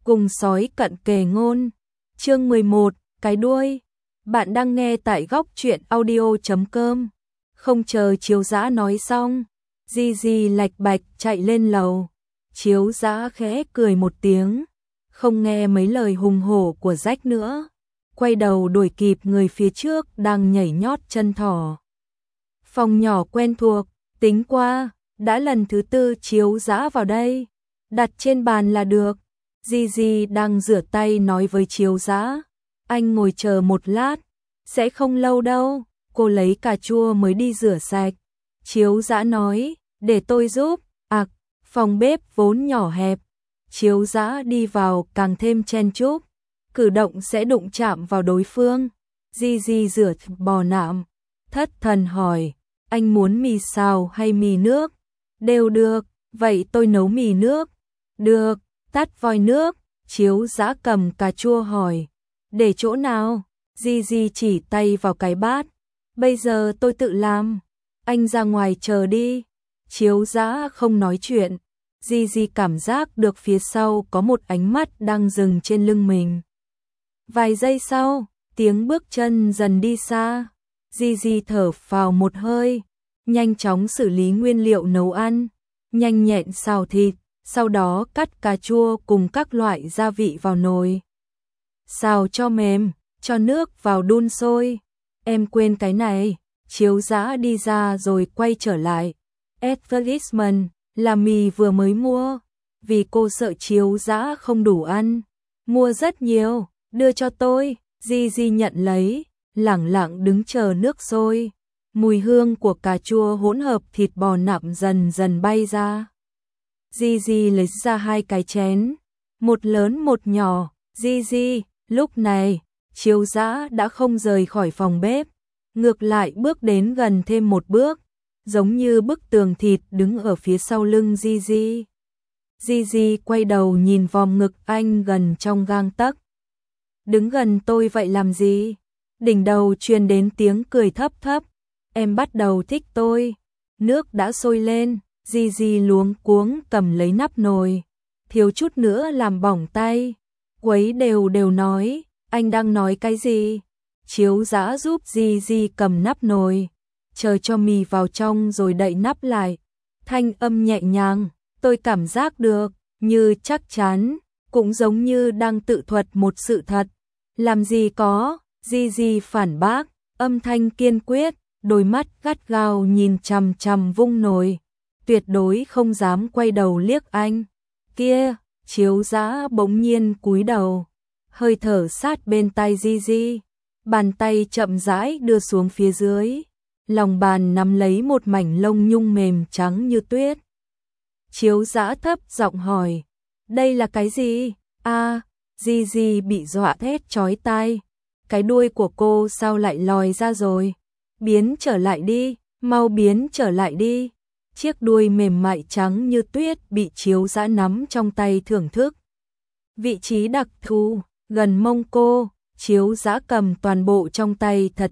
cùng sói cận kề ngôn. Chương 11, cái đuôi. Bạn đang nghe tại góc truyện audio.com. Không chờ Chiếu Dã nói xong, Gigi lạch bạch chạy lên lầu. Chiếu Dã khẽ cười một tiếng, không nghe mấy lời hùng hổ của Rách nữa, quay đầu đuổi kịp người phía trước đang nhảy nhót chân thỏ. Phòng nhỏ quen thuộc, tính qua, đã lần thứ 4 Chiếu Dã vào đây, đặt trên bàn là được. Gigi đang rửa tay nói với Chiếu Dã, anh ngồi chờ một lát, sẽ không lâu đâu, cô lấy cà chua mới đi rửa sạch. Chiếu Dã nói, để tôi giúp. Phòng bếp vốn nhỏ hẹp, Chiếu Dã đi vào càng thêm chen chúc, cử động sẽ đụng chạm vào đối phương. Gigi rửa bò nạm, thất thần hỏi, anh muốn mì xào hay mì nước? Đều được, vậy tôi nấu mì nước. Được, tắt vòi nước. Chiếu Dã cầm cà chua hỏi, để chỗ nào? Gigi chỉ tay vào cái bát, bây giờ tôi tự làm, anh ra ngoài chờ đi. Chiếu Dã không nói chuyện, Gigi cảm giác được phía sau có một ánh mắt đang dừng trên lưng mình. Vài giây sau, tiếng bước chân dần đi xa, Gigi thở phào một hơi, nhanh chóng xử lý nguyên liệu nấu ăn, nhanh nhẹn xào thịt, sau đó cắt cà chua cùng các loại gia vị vào nồi. Xào cho mềm, cho nước vào đun sôi. Em quên cái này. Chiếu Dã đi ra rồi quay trở lại. Advertisement là mì vừa mới mua, vì cô sợ Chiếu Dã không đủ ăn, mua rất nhiều, đưa cho tôi. Gigi nhận lấy, lẳng lặng đứng chờ nước sôi. Mùi hương của cà chua hỗn hợp thịt bò nạm dần dần bay ra. Gigi lấy ra 2 cái chén, một lớn một nhỏ. Gigi, lúc này, Chiếu Dã đã không rời khỏi phòng bếp, ngược lại bước đến gần thêm một bước, giống như bức tường thịt đứng ở phía sau lưng Gigi. Gigi quay đầu nhìn vòm ngực anh gần trong gang tấc. Đứng gần tôi vậy làm gì? Đỉnh đầu truyền đến tiếng cười thấp thấp. Em bắt đầu thích tôi. Nước đã sôi lên, Gigi luống cuống cầm lấy nắp nồi, thiếu chút nữa làm bỏng tay. Quấy đều đều nói, anh đang nói cái gì? Chiếu Dã giúp Gigi cầm nắp nồi, chờ cho mì vào trong rồi đậy nắp lại. Thanh âm nhẹ nhàng, tôi cảm giác được, như chắc chắn, cũng giống như đang tự thuật một sự thật. Làm gì có, Gigi phản bác, âm thanh kiên quyết, đôi mắt gắt gao nhìn chằm chằm vung nồi, tuyệt đối không dám quay đầu liếc anh. Kia, Chiếu Dã bỗng nhiên cúi đầu, hơi thở sát bên tai Gigi, bàn tay chậm rãi đưa xuống phía dưới, lòng bàn nắm lấy một mảnh lông nhung mềm trắng như tuyết. Chiếu Dã thấp giọng hỏi, đây là cái gì? Gigi bị dọa thét chói tai, cái đuôi của cô sao lại lòi ra rồi? Biến trở lại đi, mau biến trở lại đi. Chiếc đuôi mềm mại trắng như tuyết bị Chiếu Dã nắm trong tay thưởng thức. Vị trí đặc thù, gần mông cô, Chiếu Dã cầm toàn bộ trong tay thật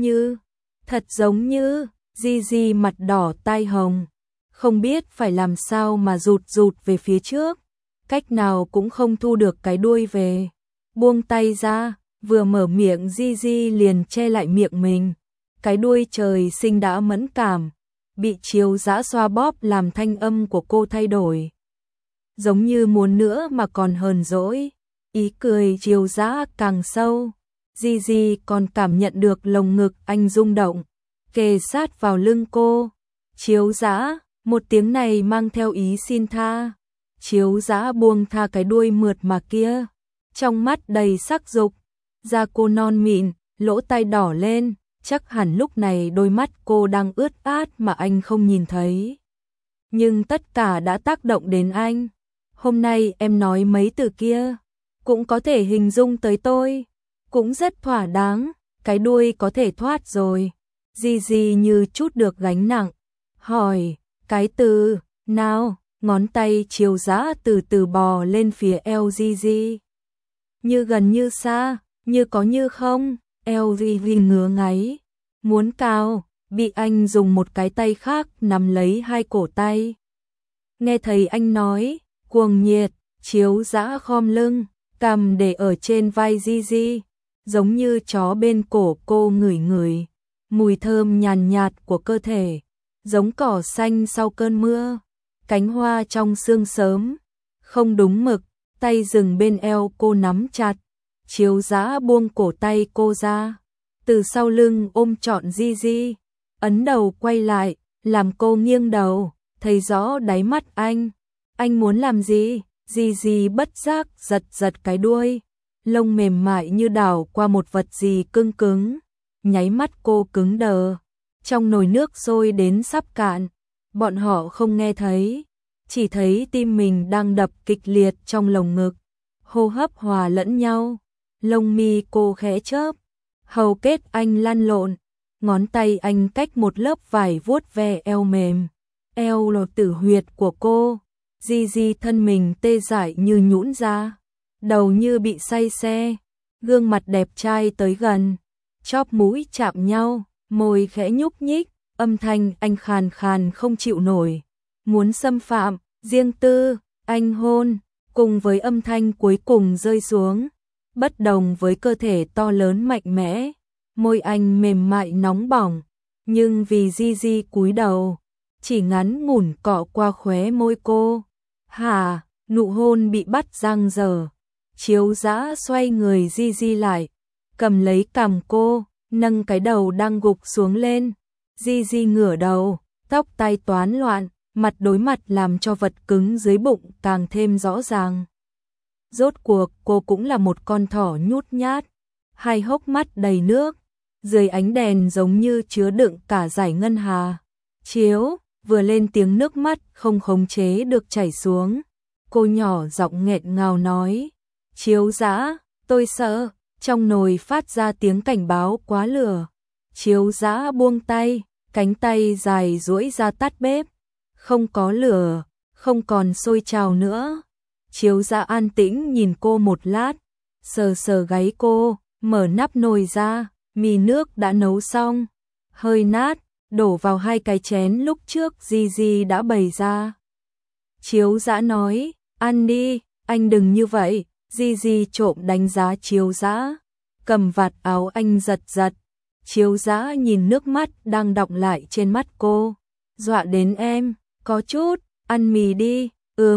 giống như, Gigi mặt đỏ tai hồng, không biết phải làm sao mà rụt về phía trước, cách nào cũng không thu được cái đuôi về. Buông tay ra, vừa mở miệng Gigi liền che lại miệng mình, cái đuôi trời sinh đã mẫn cảm, bị Chiếu Dã xoa bóp làm thanh âm của cô thay đổi, giống như muốn nữa mà còn hờn dỗi. Ý cười Chiếu Dã càng sâu, Gigi còn cảm nhận được lồng ngực anh rung động, kề sát vào lưng cô. Chiếu Dã, một tiếng này mang theo ý xin tha. Chiếu Dã buông tha cái đuôi mượt mà kia, trong mắt đầy sắc dục, da cô non mịn, lỗ tai đỏ lên, chắc hẳn lúc này đôi mắt cô đang ướt át mà anh không nhìn thấy. Nhưng tất cả đã tác động đến anh. Hôm nay em nói mấy từ kia, cũng có thể hình dung tới tôi, cũng rất thỏa đáng, cái đuôi có thể thoát rồi. Gigi như chút được gánh nặng, hỏi, cái từ nào? Ngón tay Chiếu Dã từ từ bò lên phía eo Gigi. Như gần như xa, như có như không, eo Gigi ngứa ngáy, muốn cào, bị anh dùng một cái tay khác nắm lấy 2 cổ tay. Nghe thấy anh nói, cuồng nhiệt, Chiếu Dã khom lưng, cằm để ở trên vai Gigi, giống như chó bên cổ cô ngửi ngửi, mùi thơm nhàn nhạt của cơ thể, giống cỏ xanh sau cơn mưa, cánh hoa trong sương sớm. Không đúng mực, tay dừng bên eo cô nắm chặt. Chiếu Dã buông cổ tay cô ra, từ sau lưng ôm trọn Gigi, ấn đầu quay lại, làm cô nghiêng đầu, thấy rõ đáy mắt anh. Anh muốn làm gì? Gigi bất giác giật giật cái đuôi, lông mềm mại như đảo qua một vật gì cứng cứng. Nháy mắt cô cứng đờ, trong nồi nước sôi đến sắp cạn. Bọn họ không nghe thấy, chỉ thấy tim mình đang đập kịch liệt trong lồng ngực, hô hấp hòa lẫn nhau. Lông mi cô khẽ chớp, hầu kết anh lăn lộn, ngón tay anh cách một lớp vải vuốt ve eo mềm, eo lột tử huyệt của cô. Gigi thân mình tê dại như nhũn ra, đầu như bị say xe, gương mặt đẹp trai tới gần, chóp mũi chạm nhau, môi khẽ nhúc nhích, âm thanh anh khàn khàn không chịu nổi, muốn xâm phạm, riêng tư, anh hôn, cùng với âm thanh cuối cùng rơi xuống, bất đồng với cơ thể to lớn mạnh mẽ, môi anh mềm mại nóng bỏng, nhưng vì Gigi cúi đầu, chỉ ngắn ngủn cọ qua khóe môi cô. Hả, nụ hôn bị bắt giang dở. Chiếu Dã xoay người Gigi lại, cầm lấy cằm cô, nâng cái đầu đang gục xuống lên. Gigi ngửa đầu, tóc tai toán loạn, mặt đối mặt làm cho vật cứng dưới bụng càng thêm rõ ràng. Rốt cuộc cô cũng là một con thỏ nhút nhát, hai hốc mắt đầy nước, dưới ánh đèn giống như chứa đựng cả dải ngân hà. Chiếu, vừa lên tiếng nước mắt không khống chế được chảy xuống. Cô nhỏ giọng nghẹn ngào nói, Chiếu Dã, tôi sợ. Trong nồi phát ra tiếng cảnh báo quá lửa. Chiếu Dã buông tay, cánh tay dài duỗi ra tắt bếp. Không có lửa, không còn sôi trào nữa. Chiếu Dã an tĩnh nhìn cô một lát, sờ sờ gáy cô, mở nắp nồi ra, mì nước đã nấu xong, hơi nát, đổ vào hai cái chén lúc trước Gigi đã bày ra. Chiếu Dã nói, ăn đi, anh đừng như vậy. Gigi trộm đánh giá Chiếu Dã, cầm vạt áo anh giật giật. Chiếu Dã nhìn nước mắt đang đọng lại trên mắt cô, dọa đến em, có chút, ăn mì đi.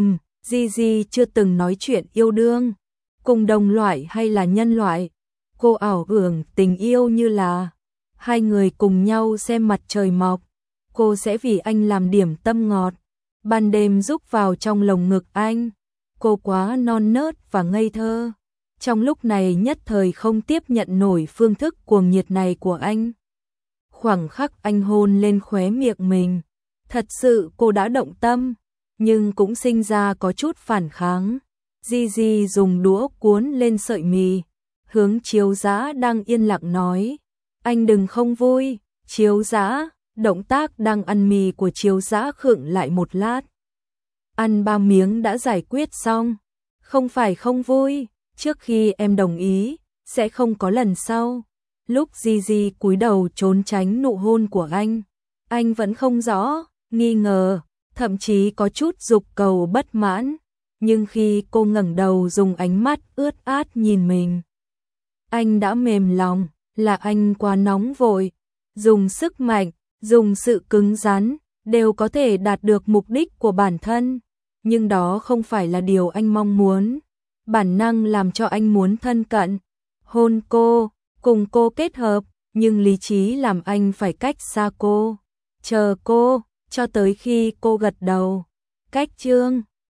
Gigi chưa từng nói chuyện yêu đương, cùng đồng loại hay là nhân loại. Cô ảo tưởng tình yêu như là hai người cùng nhau xem mặt trời mọc, cô sẽ vì anh làm điểm tâm ngọt, ban đêm rúc vào trong lồng ngực anh. Cô quá non nớt và ngây thơ, trong lúc này nhất thời không tiếp nhận nổi phương thức cuồng nhiệt này của anh. Khoảng khắc anh hôn lên khóe miệng mình, thật sự cô đã động tâm, nhưng cũng sinh ra có chút phản kháng. Gigi dùng đũa cuốn lên sợi mì, hướng Chiếu Dã đang yên lặng nói, anh đừng không vui. Chiếu Dã, động tác đang ăn mì của Chiếu Dã khựng lại một lát. Ăn 3 miếng đã giải quyết xong, không phải không vui, trước khi em đồng ý, sẽ không có lần sau. Lúc Gigi cúi đầu trốn tránh nụ hôn của anh vẫn không rõ, nghi ngờ, thậm chí có chút dục cầu bất mãn, nhưng khi cô ngẩng đầu dùng ánh mắt ướt át nhìn mình, anh đã mềm lòng, là anh quá nóng vội, dùng sức mạnh, dùng sự cứng rắn, đều có thể đạt được mục đích của bản thân, nhưng đó không phải là điều anh mong muốn. Bản năng làm cho anh muốn thân cận, hôn cô, cùng cô kết hợp, nhưng lý trí làm anh phải cách xa cô, chờ cô, cho tới khi cô gật đầu. Cách chương